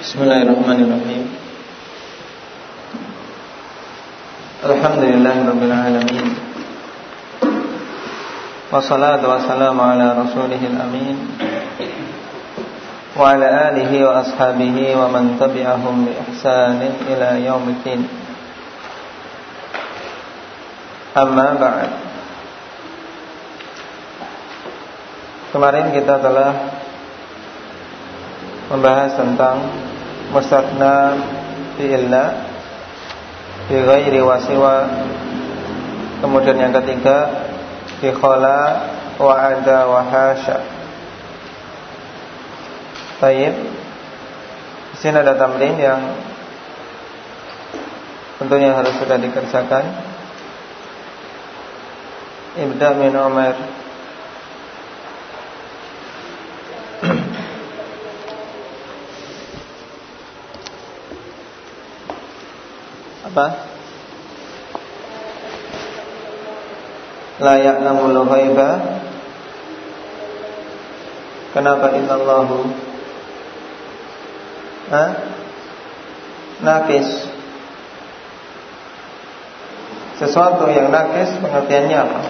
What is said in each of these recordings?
Bismillahirrahmanirrahim. Alhamdulillahirabbil alamin. Wassalatu wassalamu ala rasulihil amin wa ala alihi wa ashabihi wa man tabi'ahum bi ihsanin ila yaumiddin. Amma ba'd. Kemarin kita telah membahas tentang mustathna fi illa fi ghairi wa siwa. Kemudian yang ketiga fi khala wa ada wa hasya. Baik. Di sini ada tamrin yang tentunya harus sudah dikerjakan. Ibda min Umar. Apa? La ya'lamul ghaiba. Kenapa illallahu? Nakis. Sesuatu yang nakis pengertiannya apa?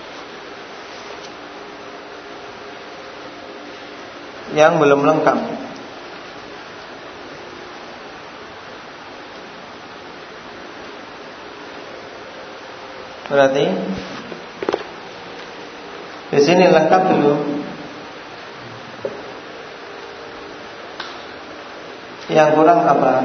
Yang belum lengkap. Berarti di sini lengkap dulu. Yang kurang apa?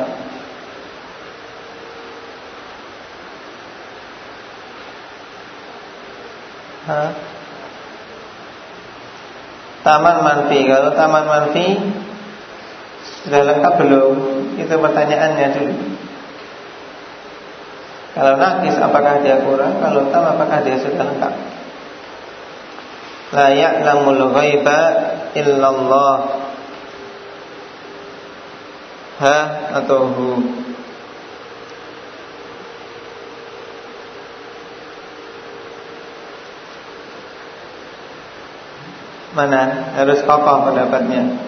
Taman manfi. Kalau taman manfi sudah lengkap belum? Itu pertanyaannya dulu. Kalau nakis apakah dia kurang? Kalau tam apakah dia sudah lengkap? La ya'lamul ghaiba illallah. Ha atau hu? Mana? Harus kokoh pendapatnya.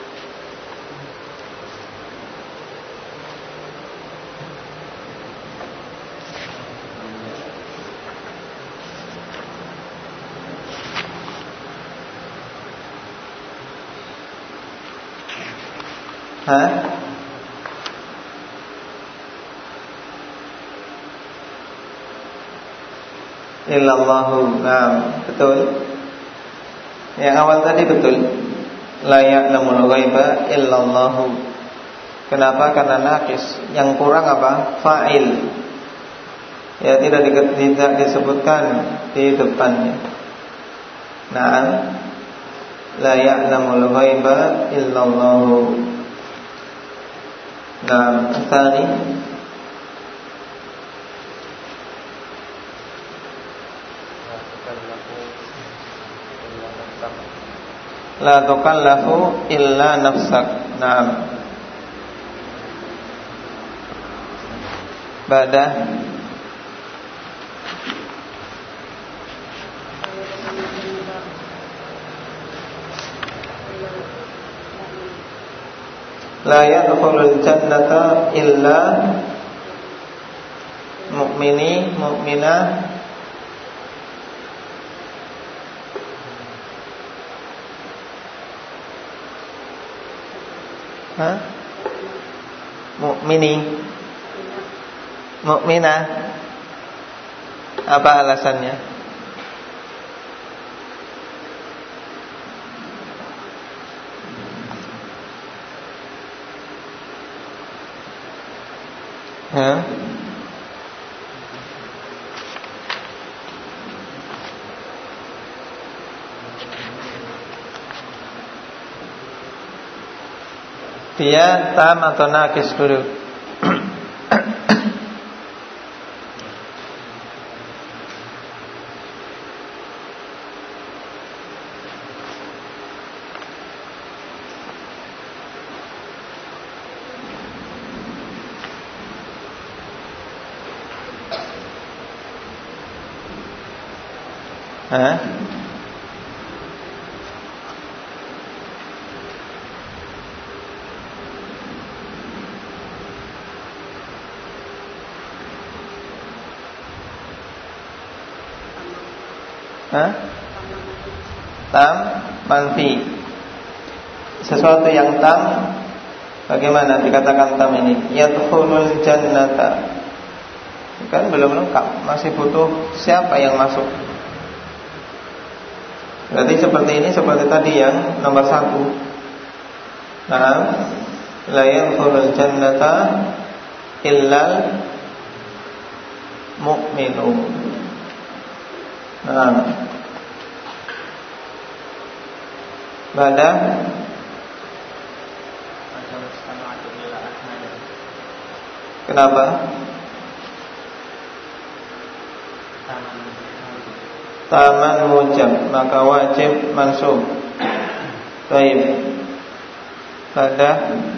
Illallahu. Nah, betul. Yang awal tadi betul. La ya'lamul ghaiba illallahu. Kenapa? Karena nakis. Yang kurang apa? Fa'il. Ya, tidak disebutkan di depannya. Nah, la ya'lamul ghaiba illallahu. Nah, tsani la tukallafu illa nafsak. Naam. Badah la yadkhulul jannata illa mu'mini mu'minah mu'mini mu'minah. Apa alasannya? Dia tam atau nakis dulu. Tam manfi. Sesuatu yang tam, bagaimana dikatakan tam ini? Yadkhulul jannata. Kan belum lengkap, masih butuh siapa yang masuk. Berarti seperti ini, seperti tadi yang nomor 1. La yadkhulul jannata illal mu'minun. Pada kenapa? Taman mujab, maka wajib mansub. Baik. Pada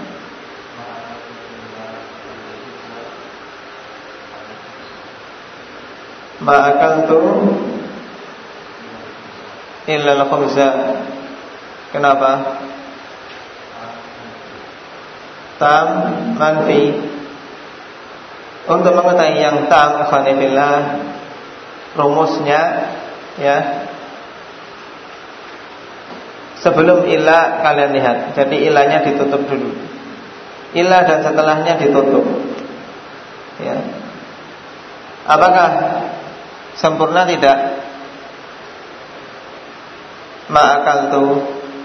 ma'akaltu illal khubza. Kenapa? Tam manfi. Untuk mengetahui yang tam, ikhwanillah, rumusnya ya. Sebelum ilah kalian lihat. Jadi ilahnya ditutup dulu. Ilah dan setelahnya ditutup. Ya. Apakah sempurna tidak? Ma'akaltu.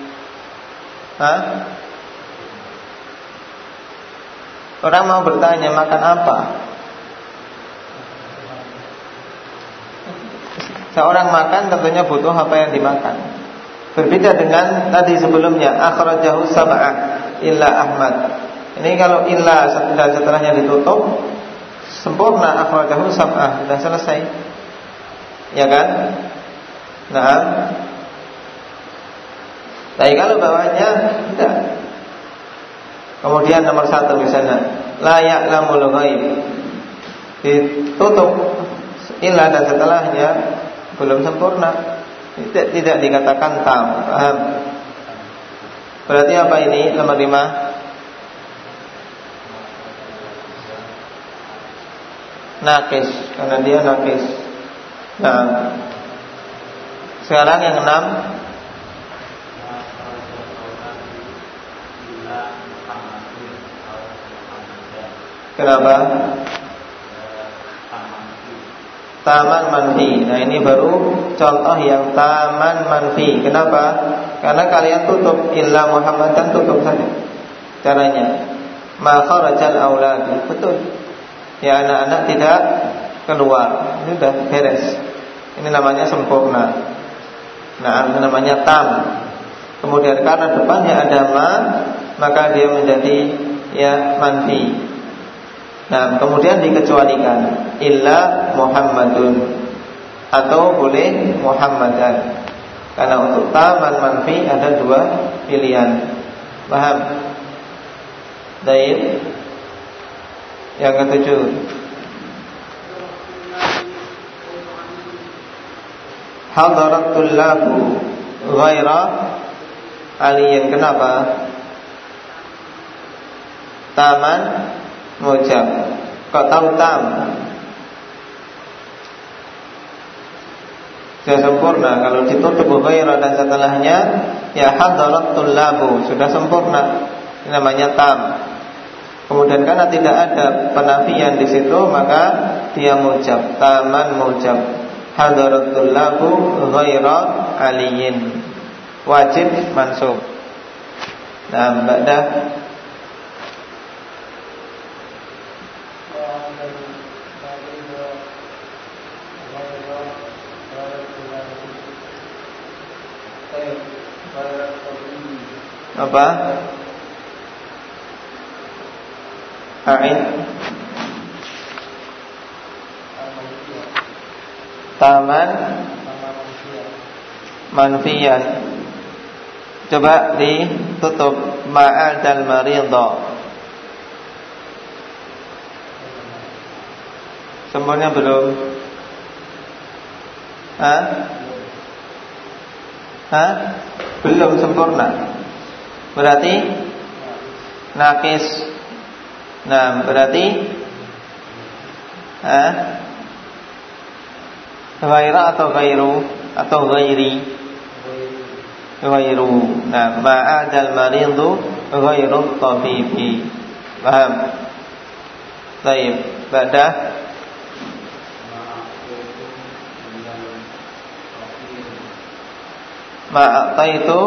Orang mau bertanya makan apa? Seorang makan tentunya butuh apa yang dimakan. Berbeda dengan tadi sebelumnya, akhrajahu sab'ah illa Ahmad. Ini kalau illa dan setelahnya ditutup, sempurna, akhrajahu sab'ah, sudah selesai. Ya kan? Nah, tapi kalau bawahnya tidak. Kemudian nomor 1 misalnya, la ya'lamul ghaib. Ditutup illa dan setelahnya belum sempurna. Tidak dikatakan tam. Paham? Berarti apa ini? Nomor 5. Nakis, karena dia nakis. Nah, sekarang yang 6. Kenapa? Taman manfi. Nah, ini baru contoh yang taman manfi. Kenapa? Karena kalian tutup illa Muhammadan, tutup saja. Caranya ma kharajal aulad. Betul. Ya, anak-anak tidak keluar. Ini sudah beres. Ini namanya sempurna. Nah, ini namanya tam. Kemudian karena depannya ada ma, maka dia menjadi ya manfi. Nah, kemudian dikecualikan illa Muhammadun, atau boleh Muhammadan. Karena untuk taman manfi ada 2 pilihan. Paham? Baik. Yang ke-7. Hadaratul lahu ghaira aliyin. Kenapa? Taman mujab. Kau tahu tam? Sudah sempurna. Kalau ditutup ghaira dan setelahnya ya hadaratul lahu, sudah sempurna. Ini namanya tam. Kemudian karena tidak ada penafian di situ, maka dia mujab. Taman mujab. Hadaratul lahu ghaira aliyin. Wajib mansub. Nah, ba'da apa? A'in taman manfiyan. Coba ditutup ma'al dan maridha. Semuanya belum? Belum sempurna. Berarti nakis. Nah, berarti ghaira atau ghairu? atau ghairi? Ghairu. Nah, ma'adal maridu ghairu tabibi. Paham? Baik, badah ma'ataitu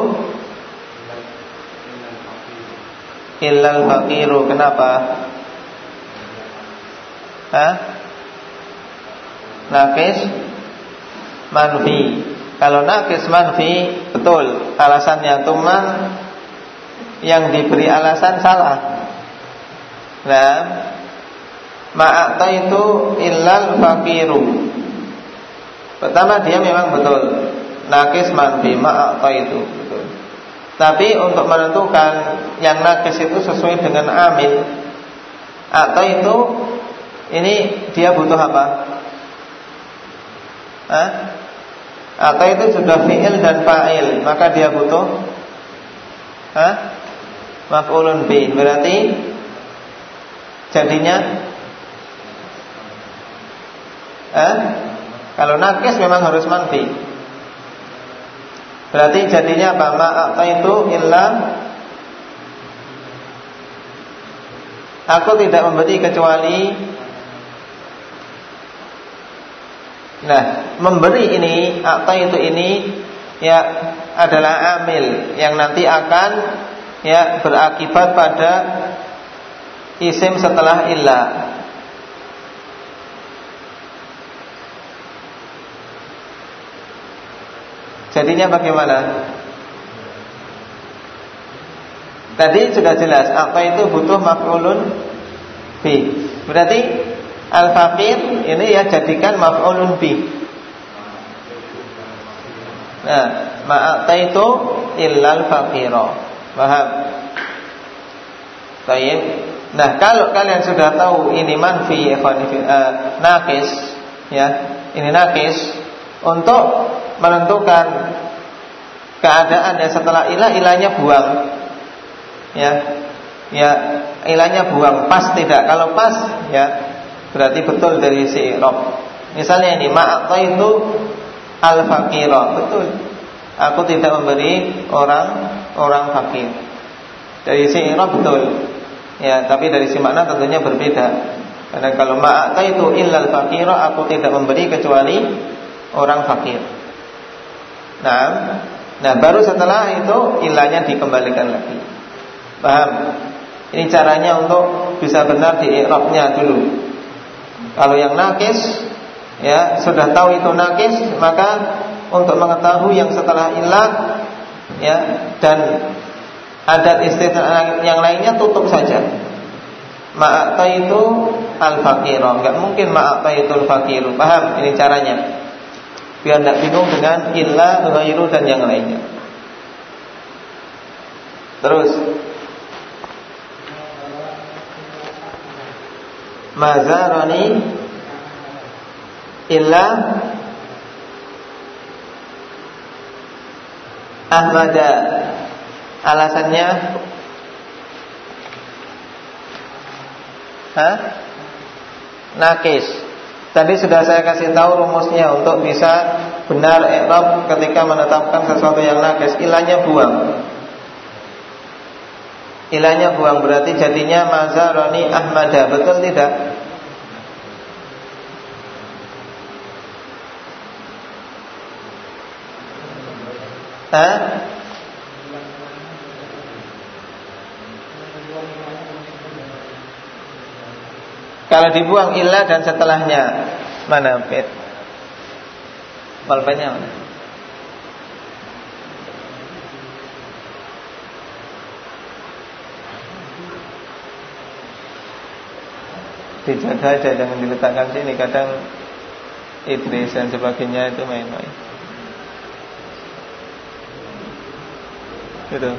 illal faqiru. Kenapa? Nakis manfi. Kalau nakis manfi, betul alasannya, cuman yang diberi alasan salah. Nah, ma'ataitu illal faqiru. Pertama dia memang betul nakis manfi, ma'ataitu betul. Tapi untuk menentukan yang nakis itu sesuai dengan amil, atau itu ini dia butuh apa? Atau itu sudah fi'il dan fa'il, maka dia butuh maf'ulun bi. Berarti jadinya kalau nakis memang harus manfi. Berarti jadinya apa? Ma'ata itu illa, aku tidak memberi kecuali. Nah, memberi ini, atau itu ini ya adalah amil yang nanti akan ya berakibat pada isim setelah illa. Jadinya bagaimana? Tadi sudah jelas, apa itu butuh maf'ulun bi. Berarti al-faqir ini ya jadikan maf'ulun bi. Nah, ma'ataitu illal faqira. Paham? Baik. Nah, kalau kalian sudah tahu ini manfi, nakis, ya, ini nakis, untuk menentukan keadaan yang setelah ilah, ilahnya buang, ya, ilahnya buang, pas tidak? Kalau pas, ya, berarti betul dari si i'rab. Misalnya ini ma'ataitu al-faqira, betul. Aku tidak memberi orang fakir. Dari si i'rab betul. Ya, tapi dari si makna tentunya berbeda. Karena kalau ma'ataitu illal faqira, aku tidak memberi kecuali orang fakir. Nah, baru setelah itu ilahnya dikembalikan lagi. Paham? Ini caranya untuk bisa benar di i'rabnya dulu. Kalau yang nakis, ya sudah tahu itu nakis, maka untuk mengetahui yang setelah ilah, ya, dan adat istisna yang lainnya tutup saja. Ma'ataitu al-faqira, enggak mungkin ma'ataitul faqiru. Paham? Ini caranya. Biar tidak bingung dengan illa, ghairu dan yang lainnya. Terus mazarani illa Ahmada. Alasannya nakis. Tadi sudah saya kasih tahu rumusnya untuk bisa benar i'rab ketika menetapkan sesuatu yang nakis. Ilahnya buang. Ilahnya buang berarti jadinya mazarani Ahmada. Betul tidak? Kalau dibuang ilah dan setelahnya, mana pet? Balpennya mana? Dijaga aja, jangan diletakkan sini. Kadang Idris dan sebagainya itu main-main. Gitu.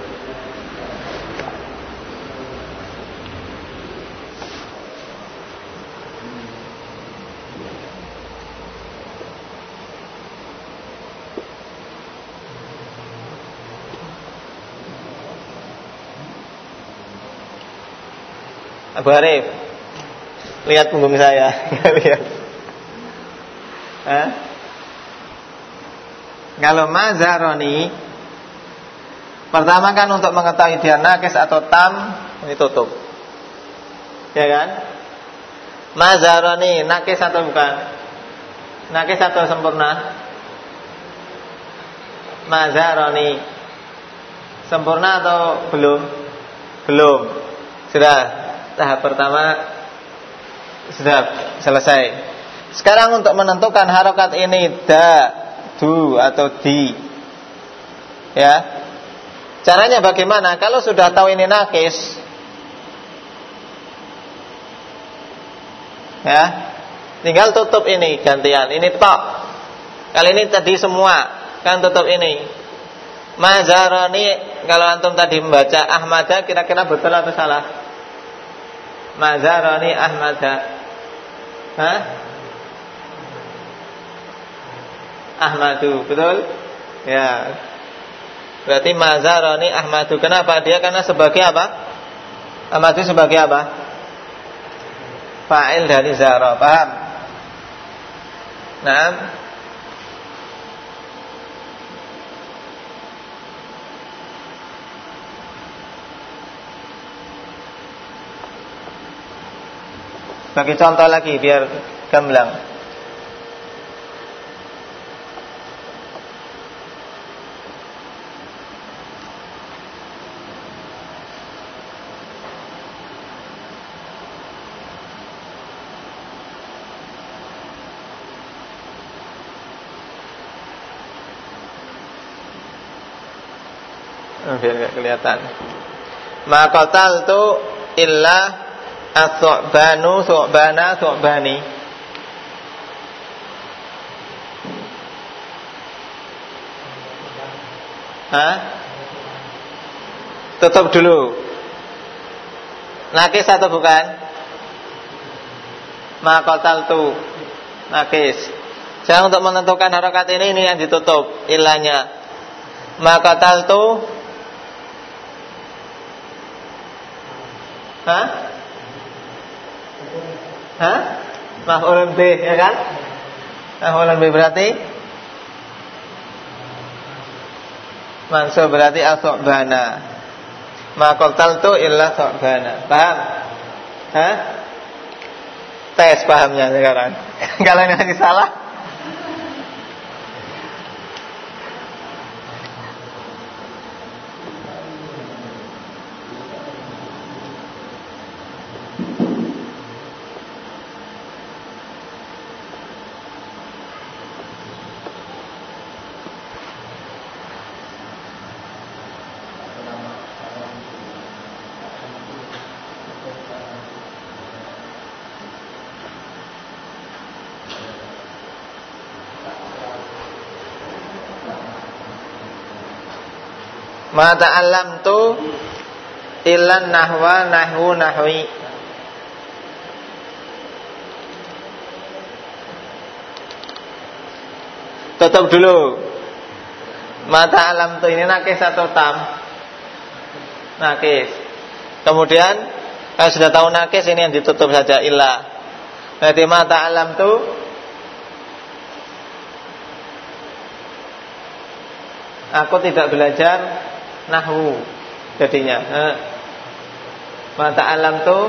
Abu Arif, lihat punggung saya. Lihat. Kalau mazaroni, pertama kan untuk mengetahui dia nakis atau tam, ini tutup. Ya kan? Mazaroni nakis atau bukan? Nakis atau sempurna? Mazaroni sempurna atau belum? Belum. Sudah. Tahap pertama sudah selesai. Sekarang untuk menentukan harokat ini da, du atau di, ya, caranya bagaimana? Kalau sudah tahu ini nakis, ya, tinggal tutup ini gantian. Ini tok. Kali ini tadi semua kan tutup ini. Mazaroni, kalau antum tadi membaca Ahmada, kira-kira betul atau salah? Mazaroni Ahmada. Hah? Ahmadu, betul? Ya. Berarti mazaroni Ahmadu. Kenapa? Dia karena sebagai apa? Ahmadu sebagai apa? Fa'il dari zara. Paham? Naam. Bagi contoh lagi biar gamblang. Biar gak kelihatan. Ma qataltu illa as-su'banu su'bana su'bani. Hah? Tutup dulu. Nakis atau bukan? Ma qataltu nakis. Sekarang untuk menentukan harokat ini yang ditutup ilahnya. Ma qataltu. Hah? Hah? Maf'ulun bih, ya kan? Maf'ulun bih berarti mansub, berarti as-su'bana. Ma qataltu illa su'bana. Paham? Hah? Tes pahamnya sekarang. Kalau ini lagi salah, ma ta'allamtu illan nahwa nahwu nahwi. Tutup dulu. Ma ta'allamtu ini nakis atau tam? Nakis. Kemudian kalau sudah tahu nakis, ini yang ditutup saja illa. Berarti ma ta'allamtu aku tidak belajar nahwu jadinya. Ma ta'allamtu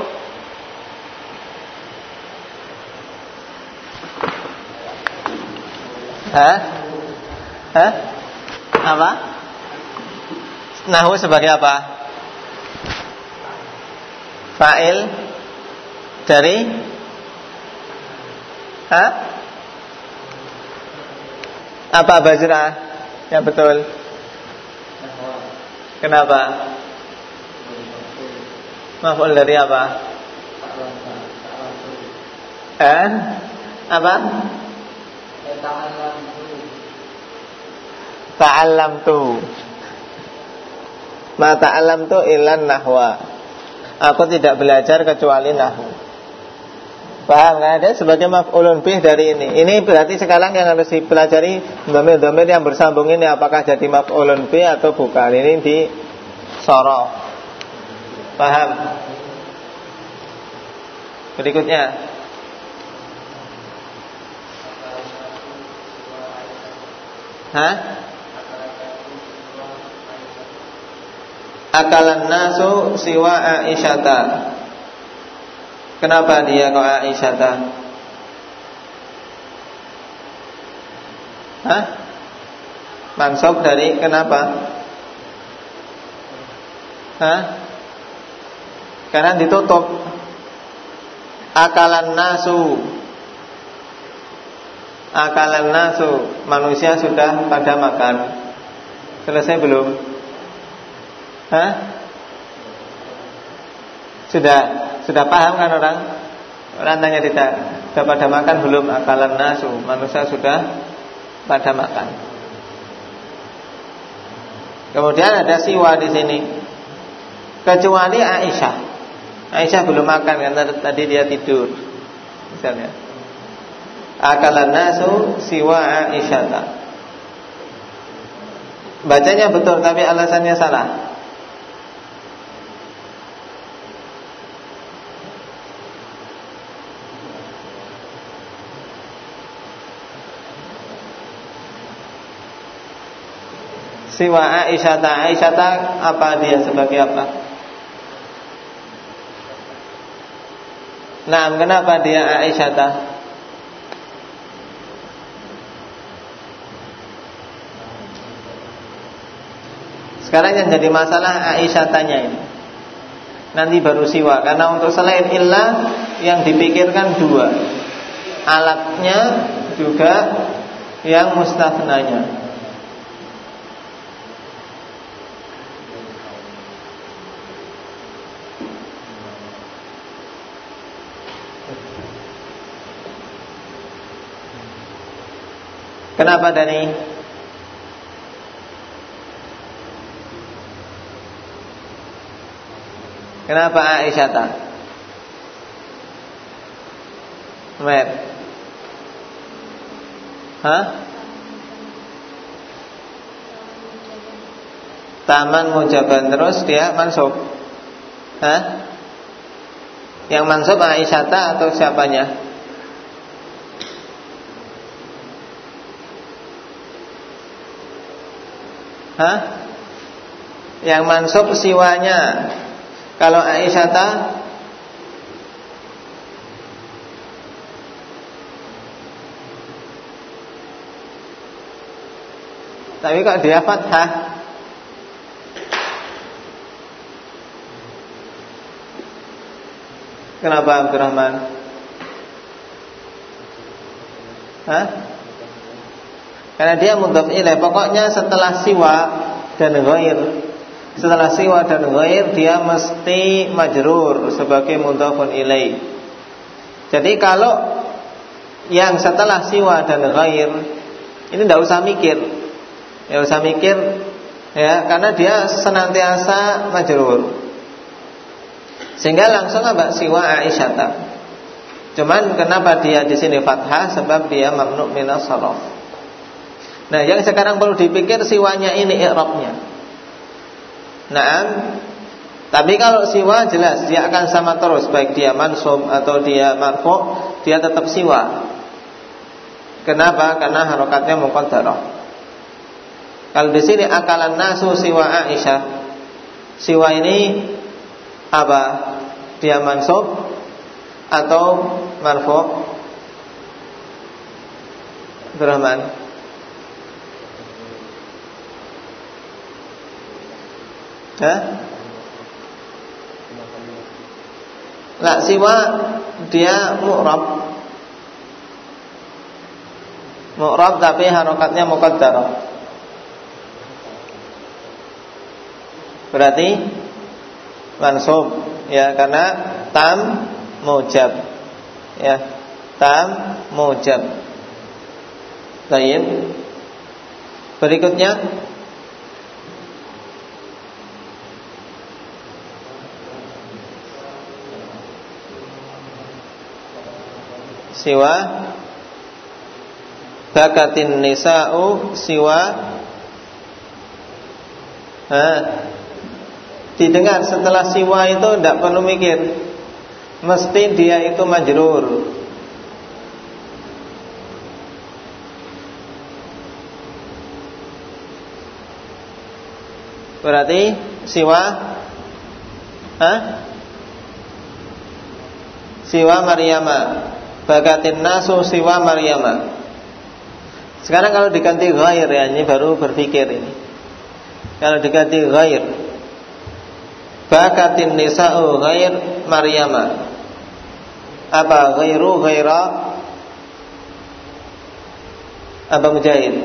apa? Nahwu sebagai apa? Fa'il dari apa Bajrah? Ya betul. Kenapa? Maf'ul dari apa? Apa? Ta'allamtu. Ma ta'allamtu illan nahwa. Aku tidak belajar kecuali nahwu. Paham kan? Ada sebagai maf'ulun bih dari ini. Ini berarti sekarang yang harus dipelajari dhamir-dhamir yang bersambung ini apakah jadi maf'ulun bih atau bukan. Ini di sorof. Paham? Berikutnya. Hah? Akalan nasu siwa Aisyata. Kenapa dia kok Aisyata? Hah? Mansub dari kenapa? Hah? Karena ditutup. Akalan nasu. Akalan nasu, manusia sudah pada makan. Selesai belum? Hah? Sudah paham kan orang? Orang tanya tidak, sudah pada makan belum? Akalan nasu, manusia sudah pada makan. Kemudian ada siwa di sini. Kecuali Aisyah. Aisyah belum makan karena tadi dia tidur. Misalnya. Akalan nasu siwa Aisyata. Bacanya betul tapi alasannya salah. Siwa Aisyata. Aisyata apa dia sebagai apa? Nah, kenapa dia Aisyata? Sekarang yang jadi masalah Aisyatanya ini. Nanti baru siwa. Karena untuk selain illah yang dipikirkan dua, alatnya juga yang mustathnanya. Kenapa Dani? Kenapa Aisyata? Mer. Hah? Taman mujaban, terus dia mansub. Hah? Yang mansub Aisyata atau siapanya? Hah? Yang mansub siwanya. Kalau Aisyata, tapi kok dia fathah? Kenapa Abdurrahman? Hah? Karena dia mudhaf ilaih. Pokoknya setelah siwa dan ghair, setelah siwa dan ghair dia mesti majrur sebagai mudhafun ilaih. Jadi kalau yang setelah siwa dan ghair ini tidak usah mikir. Tidak usah mikir ya, karena dia senantiasa majrur. Sehingga langsung apa? Siwa Aisyata. Cuman kenapa dia di sini fathah? Sebab dia mamnu' minas sharaf. Nah, yang sekarang perlu dipikir siwanya ini i'rabnya. Nah, tapi kalau siwa jelas dia akan sama terus, baik dia mansub atau dia marfu', dia tetap siwa. Kenapa? Karena harokatnya muqaddarah. Kalau di sini akalan nasu siwa Aisyah, siwa ini apa? Dia mansub atau marfu'? Abdurrahman. Lah siwa dia mu'rab. Mu'rab tapi harokatnya muqaddarah. Berarti mansub ya, karena tam mujab. Ya, tam mujab. Baik. Berikutnya siwa bakatin nisa'u siwa. Didengar setelah siwa itu tidak perlu mikir, mesti dia itu majrur. Berarti siwa siwa Maryama. Bakatin nasu siwa Maryama. Sekarang kalau diganti ghair, ya, ini baru berpikir ini. Kalau diganti ghair, bakatin nisa'u ghair Maryama. Apa ghairu ghaira? Apa Mujahid?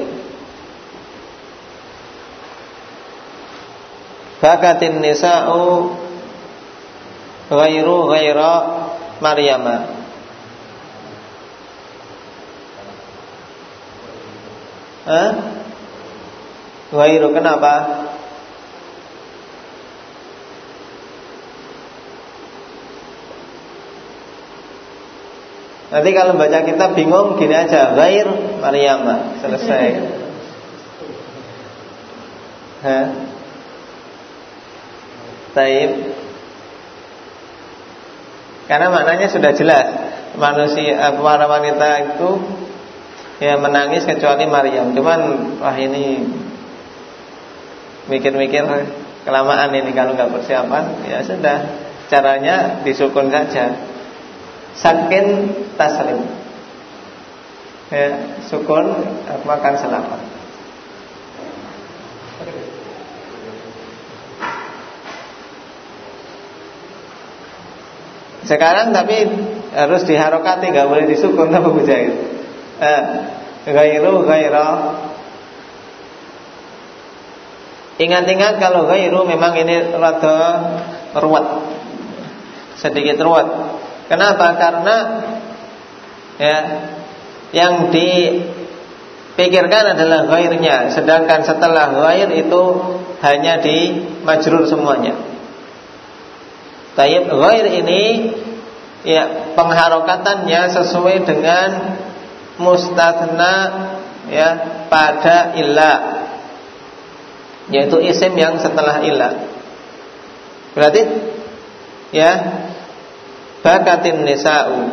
Bakatin nisa'u ghairu ghaira Maryama. Ghairu kenapa? Nanti kalau baca kitab bingung, gini aja, ghair Maryama, selesai. Taib. Karena maknanya sudah jelas. Manusia, para wanita itu ya menangis kecuali Maryam. Cuman wah ini mikir-mikir kelamaan ini kalau nggak persiapan, ya sudah, caranya disukun saja. Sakin taslim, ya, sukun aku akan selamat. Sekarang tapi harus diharokati, nggak boleh disukun apa Mujahid? Ghairu ghaira. Ingat-ingat kalau ghairu memang ini rada ruwet, sedikit ruwet. Kenapa? Karena ya, yang dipikirkan adalah ghairnya, sedangkan setelah ghair itu hanya di majrur semuanya. Tayyib, ghair ini ya pengharokatannya sesuai dengan mustathna ya pada illa, yaitu isim yang setelah illa. Berarti ya bakatin nisa'u.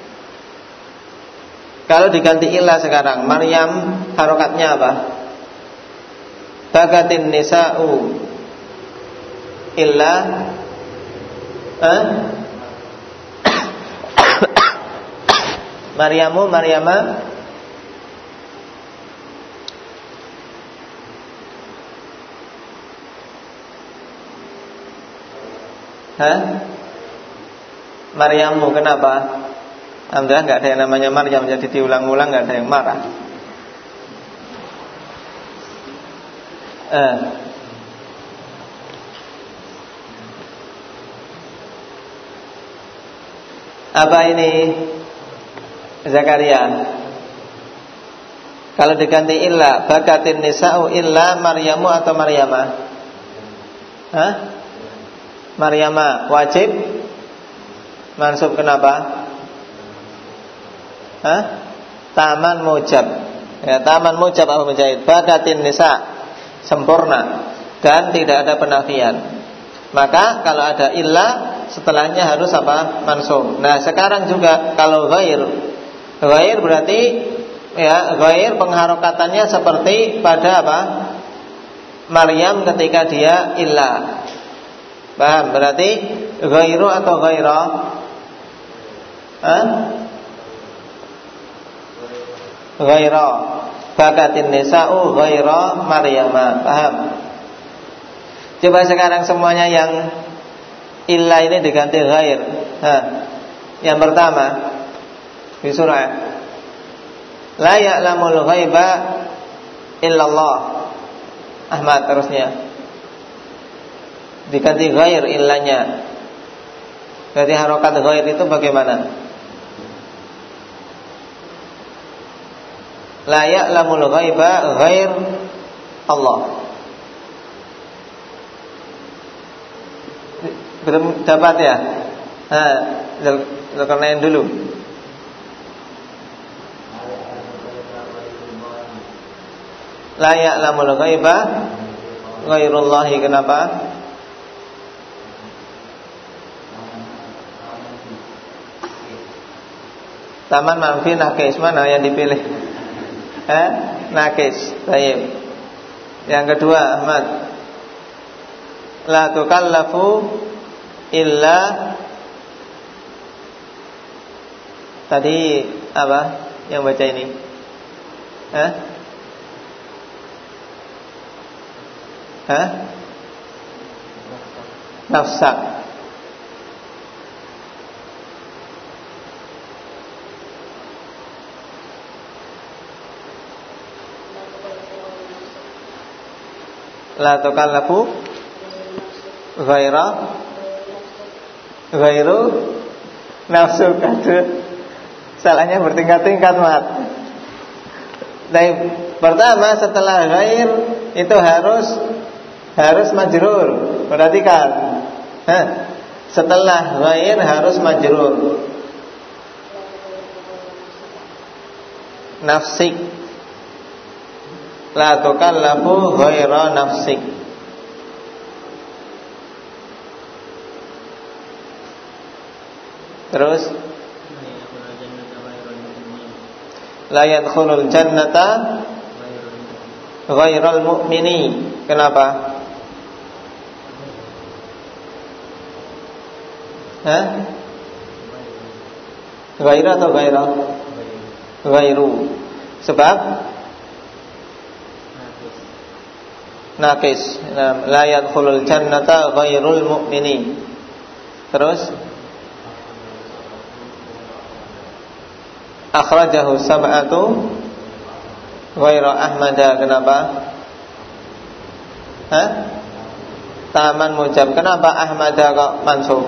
Kalau diganti illa sekarang, Maryam harokatnya apa? Bakatin nisa'u illa Maryamu Maryama. Maryamu kenapa? Alhamdulillah nggak ada yang namanya Maryam, jadi diulang-ulang nggak ada yang marah. Apa ini Zakaria? Kalau diganti illa, bakatin nisa'u illa Maryamu atau Maryama? Maryama wajib mansub kenapa? Taman mujab. Ya, taman mujab apa Mujahid? Bakatin nisa, sempurna dan tidak ada penafian. Maka kalau ada illa setelahnya harus apa? Mansub. Nah, sekarang juga kalau ghair berarti ya ghair pengharokatannya seperti pada apa? Maryam ketika dia illa. Paham? Berarti ghairu atau ghaira? Ghaira. Bakatin nisa'u ghaira Maryama. Paham? Coba sekarang semuanya yang illa ini diganti ghair. Yang pertama di surah la ya'lamul ghaiba illallah. Ahmad terusnya diganti ghair illanya. Berarti harokat ghair itu bagaimana? La ya'lamul ghaiba ghair Allah. Belum dapat ya? Zulkarnain dulu. La ya'lamul ghaiba ghairullahi. Kenapa? Taman manfi nakis, mana yang dipilih? Nakis. Baik. Yang kedua Ahmad. La tukallafu illa. Tadi apa yang baca ini? Nafsak. La tukallafu ghairu nafsu. Salahnya bertingkat-tingkat, Mat. Baik, pertama setelah ghair itu harus majrur. Perhatikan. Setelah ghair harus majrur. Nafsik. La tukallafu ghaira nafsik. Terus la yadkhulul jannata ghairal mu'mini. Kenapa? Ghaira atau ghaira? Ghairu. Sebab naqis. La yadkhulul jannata ghairul mu'mini. Terus akhrajahu sab'atu ghaira Ahmada. Kenapa? Taman mujab. Kenapa Ahmada kok mansub?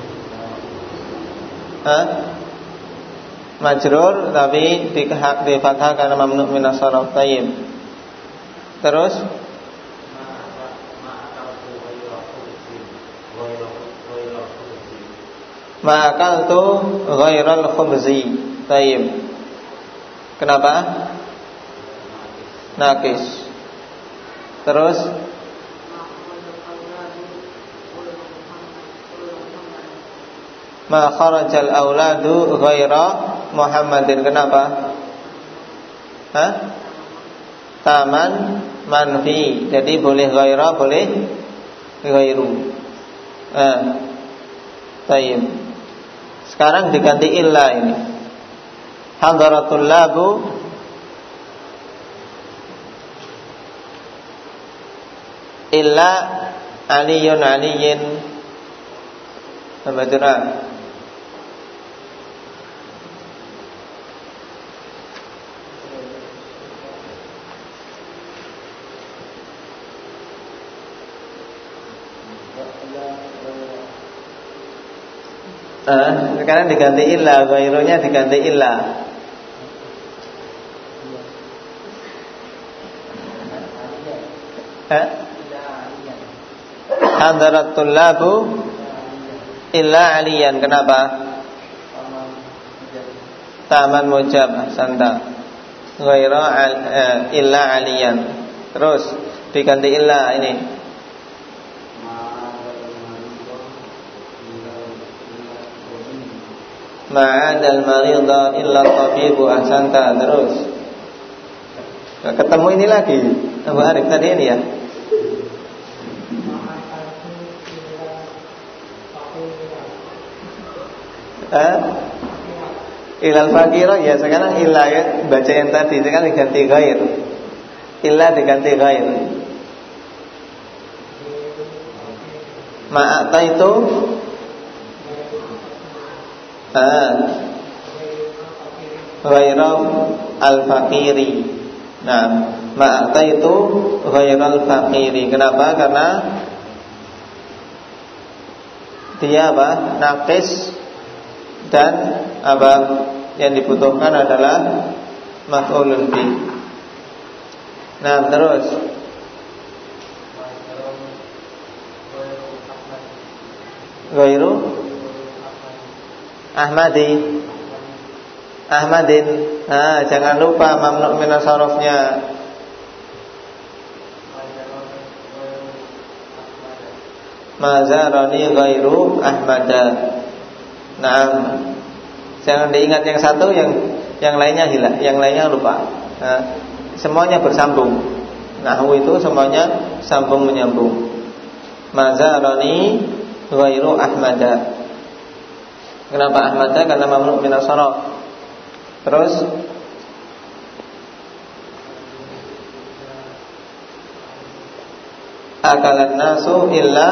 Majrur tapi di fathah karena mamnu min as-sarf. Tayyib. Terus ma'akaltu ghairal khubzi. Tayyib. Kenapa? Naqis. Terus ma kharajal auladu ghaira Muhammadin. Kenapa? Taman manfi. Jadi boleh ghaira, boleh ghairu. Tayyib. Sekarang diganti illa ini. Hadaratul labu illa aliyun aliyin. Baca. Sekarang diganti illa, ghairunya diganti illa. Hadaratul labu illa aliyan. Kenapa? Taman mujab. Santa ghaira illa aliyan. Terus diganti illa ini. Ma'adal marida illa tabibu. Ahsanta. Terus ketemu ini lagi Abu Arif tadi ini ya. Ilal fakiro. Ya sekarang illa ya. Baca yang tadi sekarang diganti ghair. Illa diganti ghair. Ma'ata itu ghairal al-fakiri. Nah, ma'ata itu ghairal fakiri. Kenapa? Karena dia apa? Naqis. Dan apa yang dibutuhkan adalah maf'ulun bih. Nah, terus ghairu Ahmadin. Jangan lupa mamnu min as-sarfnya. Mazarani ghairu Ahmada. Nah, jangan diingat yang satu, yang lainnya hilang, yang lainnya lupa. Semuanya bersambung. Nahwu itu semuanya sambung menyambung. mazarani ghairu Ahmada. Kenapa Ahmada? Karena mamnu min as-sarf. Terus akalan nasu illa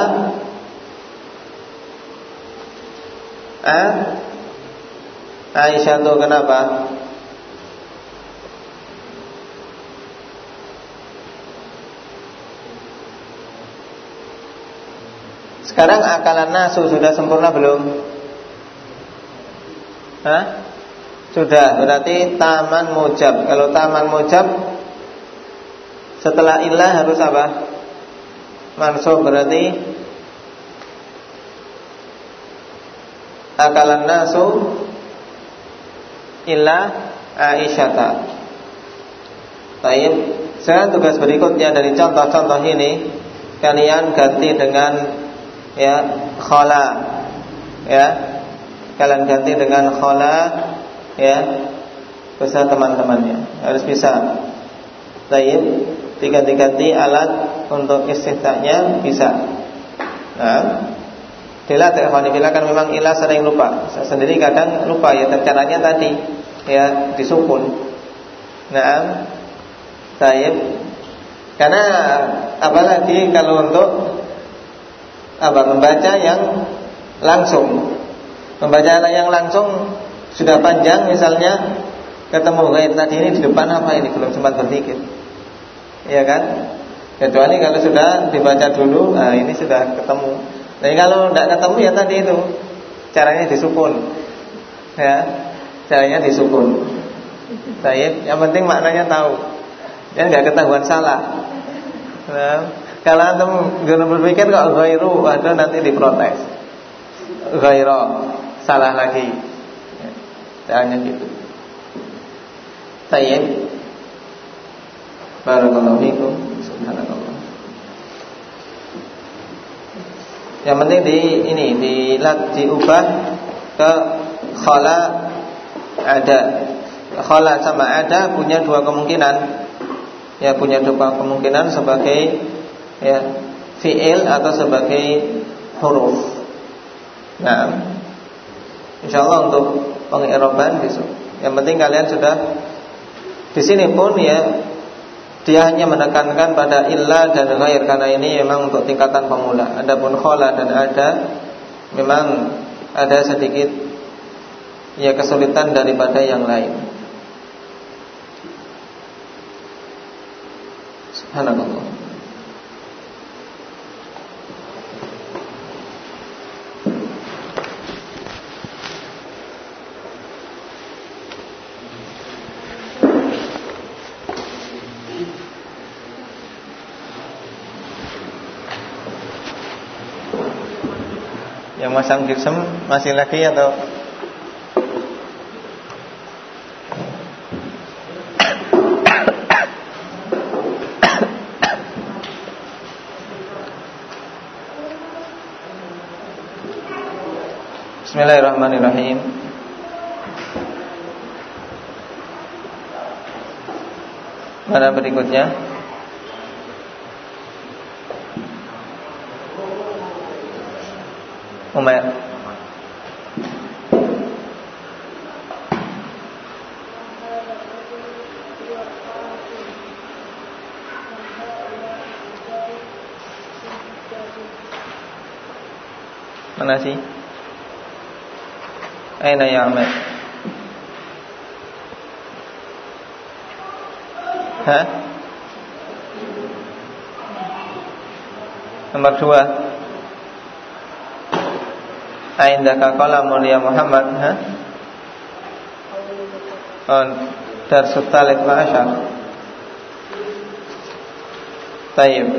Aisyah tuh kenapa? Sekarang akalan nasu sudah sempurna belum? Sudah, berarti taman mujab. Kalau taman mujab setelah illah harus apa? Mansub, berarti akalan nasu illa Aisyata. Baik, sekarang tugas berikutnya dari contoh-contoh ini kalian ganti dengan khala, kalian ganti dengan khala, beserta teman-temannya harus bisa. Baik, diganti-ganti alat untuk istiftahnya bisa. Nah, bila kan memang ilah sering lupa. Saya sendiri kadang lupa caranya tadi disukun. Nah, baik. Karena apalagi kalau untuk membaca yang langsung. Membaca yang langsung sudah panjang, misalnya ketemu ghaib tadi ini di depan apa ini, belum sempat berpikir. Iya kan? Kecuali kalau sudah dibaca dulu, nah ini sudah ketemu. Jadi kalau tidak ketemu tadi itu caranya disukun. Caranya disukun. Yang penting maknanya tahu. Nggak ketahuan salah. Nah, kalau antum berpikir kok ghairu, ada nanti diprotes. Ghairu, salah lagi. Caranya gitu. Baik. Barakallahu fikum. Subhanallah. Yang penting diubah ke khala ada. Khala sama ada punya dua kemungkinan. Punya dua kemungkinan sebagai fi'il atau sebagai huruf. Nah, insyaallah untuk pengi'raban besok. Yang penting kalian sudah di sini pun dia hanya menekankan pada illa dan ghair karena ini memang untuk tingkatan pemula. Adapun khala dan ada memang ada sedikit kesulitan daripada yang lain. Subhanallah. Yang masang gypsum masih lagi atau Bismillahirrahmanirrahim. Mana berikutnya? Umair. Mana sih? Aina ya Ahmad? Nomor 2. Aindaka qalamun ya Muhammad, Darsut Talib Ma'asyar. Tayyib.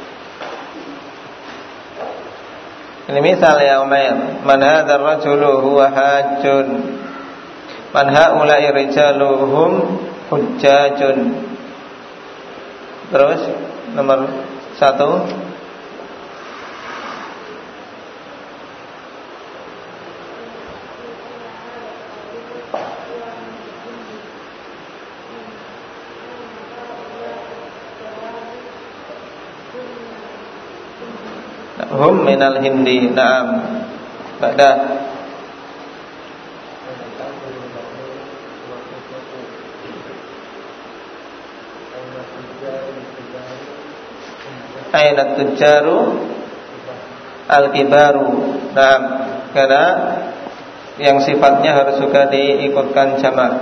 Ini misal ya Umair. Man hadzal rajulu huwa hajjun. Man haula'i rijaluhum hujjajun. Terus nomor 1. hum minal hindi. Naam. Ba'da aina tujaru al-kibaru. Nah, karena yang sifatnya harus juga diikutkan jamak.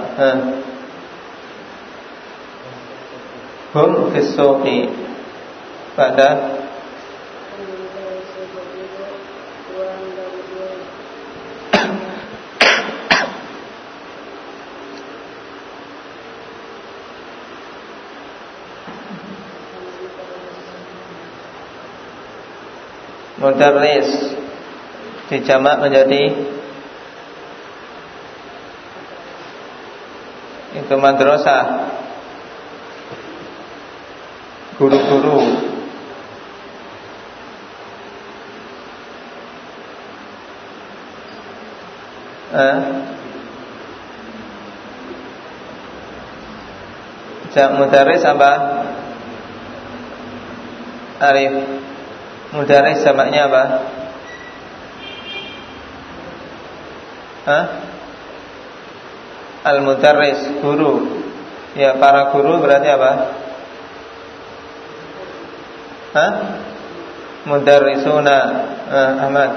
Hum fis suqi. Pada mudarris dijamak menjadi itu madrasah, guru-guru. Mudarris apa? Arif. Mudarris jamaknya apa? Al-mudarris, guru. Ya, para guru berarti apa? Mudarrisuna. Ahmad.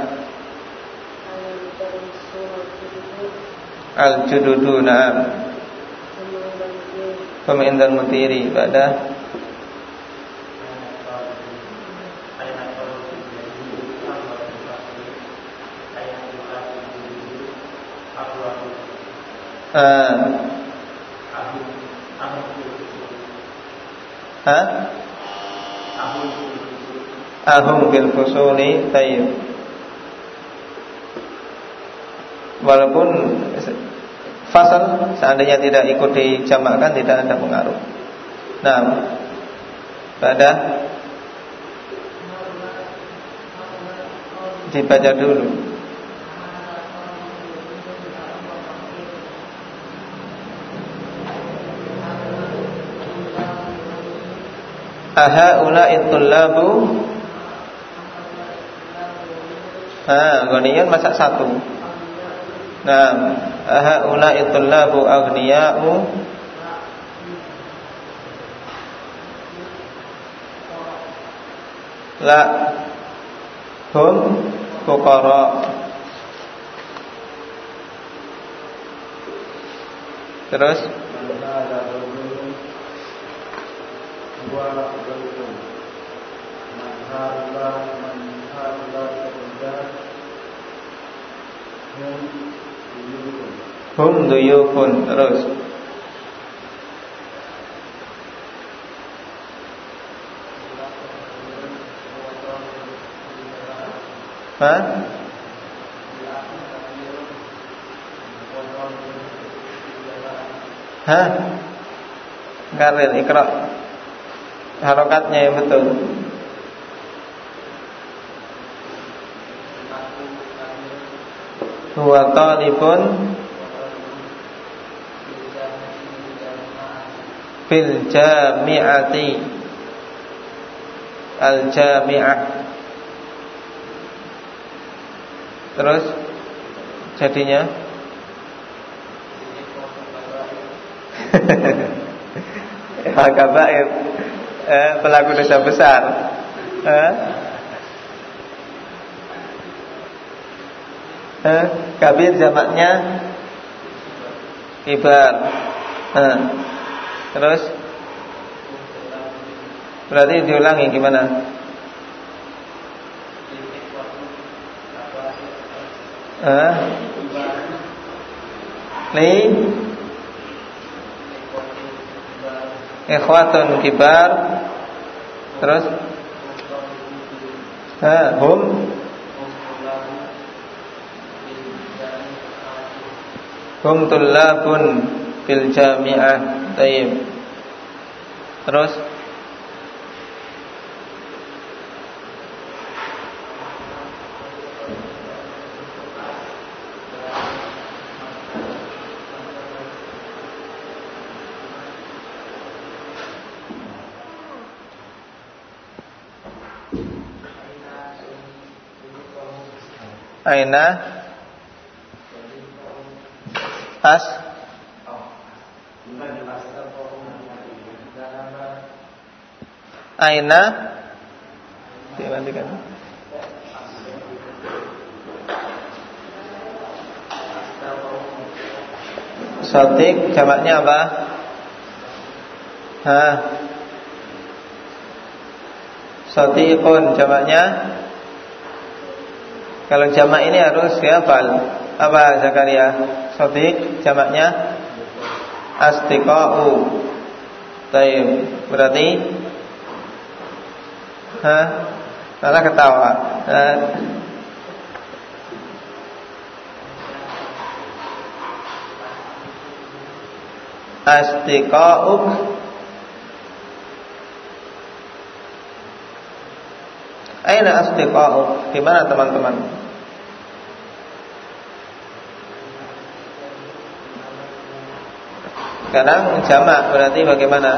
Al-jududu. Na'am. Pemindal mutiri. Pada ahum bil fusuli tayyib. Walaupun fasal seandainya tidak ikut dijamakkan tidak ada pengaruh. Nah, pada dibaca dulu. Aha ula'it tullabu. Ghaniyun masak satu. Nah, aha ula'it tullabu aghniya'u. La hum fuqara. Terus hum duyufun. Terus Karil ikra. Harokatnya yang betul. Huwa talibun fil jami'ati. Al-jami'ah. Terus jadinya kabair, pelaku dosa besar. Kabir jamaknya kibar. Terus berarti diulangi gimana? Li ikhwatun kibar. Terus hum tullabun fil jami'ah. Tayyib. Terus Aina as Aina dimandikan. Sotik jamaknya apa? Sotikun jamaknya. Kalau jamak ini harus dihafal. Apa Zakaria? Sotik jamaknya astiqa'u. Taib. Berarti malah ketawa. Astiqa'uk. Aina astiqa'uk? Di mana teman-teman? Sekarang jamak berarti bagaimana?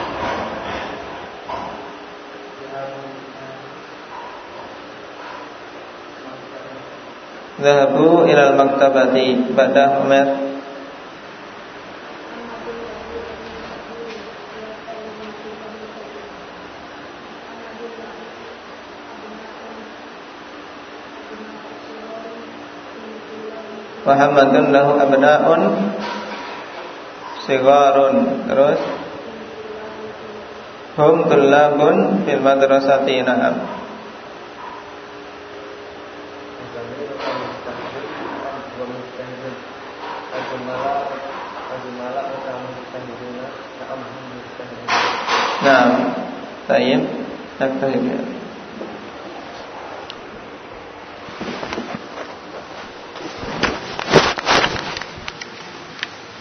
Zahabu ilal maktabati ba'da Umar. Muhammadun lahu abna'un sigarun. Terus hum tullabun fil madrasati. Na'am. Nah, tayyib. Naktahi.